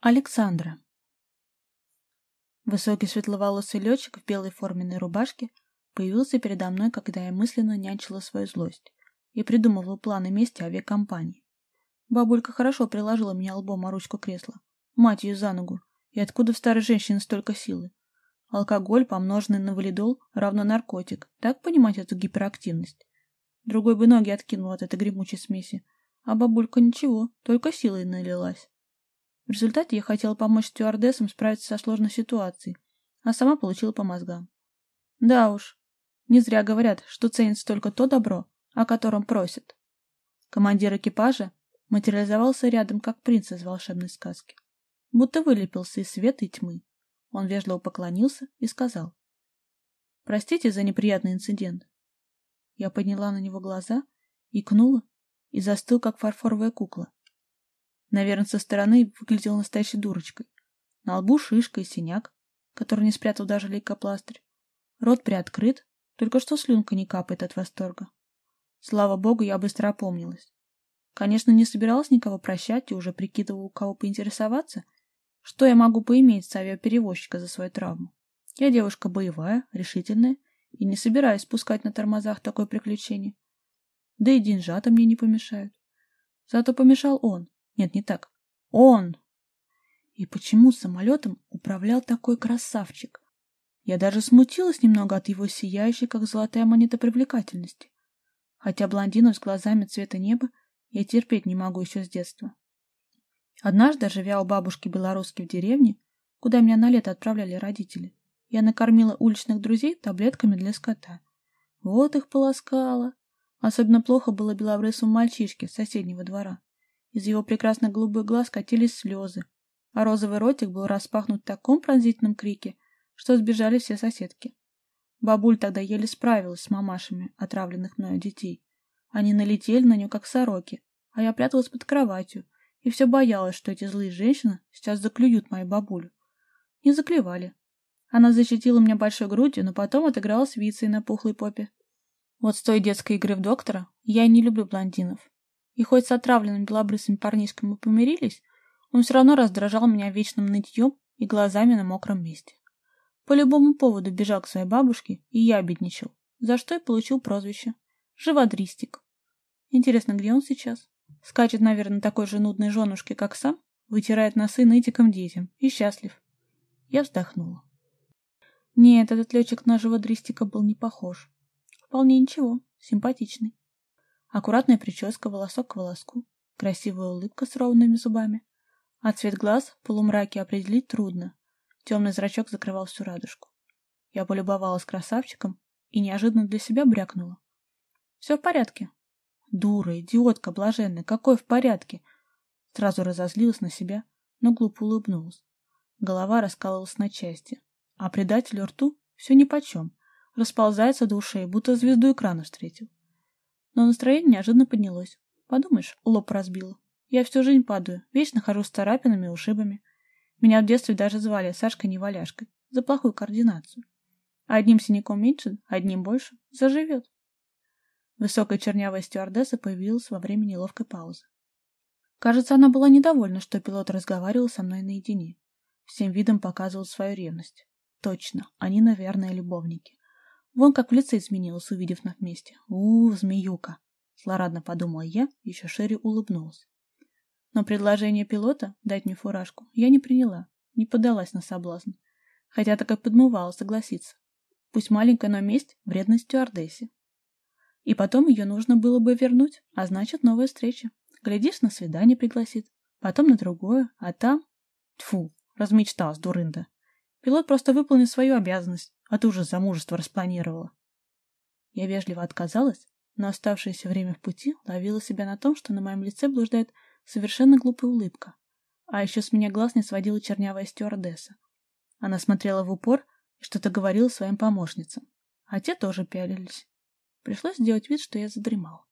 Александра. Высокий светловолосый летчик в белой форменной рубашке появился передо мной, когда я мысленно нянчила свою злость и придумывала планы мести авиакомпании. Бабулька хорошо приложила меня лбом о ручку кресла. Мать ее за ногу. И откуда в старой женщине столько силы? Алкоголь, помноженный на валидол, равно наркотик. Так понимать эту гиперактивность? Другой бы ноги откинул от этой гремучей смеси. А бабулька ничего, только силой налилась. В результате я хотела помочь стюардессам справиться со сложной ситуацией, а сама получила по мозгам. Да уж, не зря говорят, что ценится только то добро, о котором просят. Командир экипажа материализовался рядом, как принц из волшебной сказки. Будто вылепился из света и тьмы. Он вежливо поклонился и сказал: «Простите за неприятный инцидент». Я подняла на него глаза, икнула и застыл, как фарфоровая кукла. Наверное, со стороны выглядел настоящей дурочкой. На лбу шишка и синяк, который не спрятал даже лейкопластырь. Рот приоткрыт, только что слюнка не капает от восторга. Слава богу, я быстро опомнилась. Конечно, не собиралась никого прощать и уже прикидывала, у кого поинтересоваться, что я могу поиметь с авиаперевозчика за свою травму. Я девушка боевая, решительная и не собираюсь спускать на тормозах такое приключение. Да и деньжата мне не помешают. Зато помешал он. Нет, не так. Он! И почему самолетом управлял такой красавчик? Я даже смутилась немного от его сияющей, как золотая монета, привлекательности. Хотя блондинов с глазами цвета неба я терпеть не могу еще с детства. Однажды, живя у бабушки белорусской в деревне, куда меня на лето отправляли родители, я накормила уличных друзей таблетками для скота. Вот их полоскала. Особенно плохо было белобрысому мальчишке с соседнего двора. Из его прекрасных голубых глаз катились слезы, а розовый ротик был распахнут в таком пронзительном крике, что сбежали все соседки. Бабуль тогда еле справилась с мамашами отравленных мною детей. Они налетели на нее, как сороки, а я пряталась под кроватью и все боялась, что эти злые женщины сейчас заклюют мою бабулю. Не заклевали. Она защитила меня большой грудью, но потом отыгралась вицей на пухлой попе. Вот с той детской игры в доктора я и не люблю блондинов. И хоть с отравленным белобрысыми парнишками мы помирились, он все равно раздражал меня вечным нытьем и глазами на мокром месте. По любому поводу бежал к своей бабушке и ябедничал, за что и получил прозвище «Живодристик». Интересно, где он сейчас? Скачет, наверное, такой же нудной женушке, как сам, вытирает носы нытиком детям и счастлив. Я вздохнула. Нет, этот летчик на живодристика был не похож. Вполне ничего, симпатичный. Аккуратная прическа, волосок к волоску, красивая улыбка с ровными зубами. А цвет глаз в полумраке определить трудно. Темный зрачок закрывал всю радужку. Я полюбовалась красавчиком и неожиданно для себя брякнула: «Все в порядке». Дура, идиотка, блаженная, какой в порядке? Сразу разозлилась на себя, но глупо улыбнулась. Голова раскалывалась на части, а предателю рту все нипочем. Расползается до ушей, будто звезду экрана встретил. Но настроение неожиданно поднялось. Подумаешь, лоб разбило. Я всю жизнь падаю, вечно хожу с царапинами и ушибами. Меня в детстве даже звали Сашкой-неваляшкой за плохую координацию. Одним синяком меньше, одним больше. Заживет. Высокая чернявая стюардесса появилась во время неловкой паузы. Кажется, она была недовольна, что пилот разговаривал со мной наедине. Всем видом показывал свою ревность. Точно, они, наверное, любовники. Вон как в лице изменилась, увидев нас вместе. Змеюка! Злорадно подумала я, еще шире улыбнулась. Но предложение пилота дать мне фуражку я не приняла, не поддалась на соблазн. Хотя так и подмывала согласиться. Пусть маленькая, но месть вредной стюардессе. И потом ее нужно было бы вернуть, а значит, новая встреча. Глядишь, на свидание пригласит, потом на другое, а там... Тьфу, размечталась, дурында. Пилот просто выполнил свою обязанность, а ты уже замужество распланировала. Я вежливо отказалась, но оставшееся время в пути ловила себя на том, что на моем лице блуждает совершенно глупая улыбка. А еще с меня глаз не сводила чернявая стюардесса. Она смотрела в упор и что-то говорила своим помощницам. А те тоже пялились. Пришлось сделать вид, что я задремала.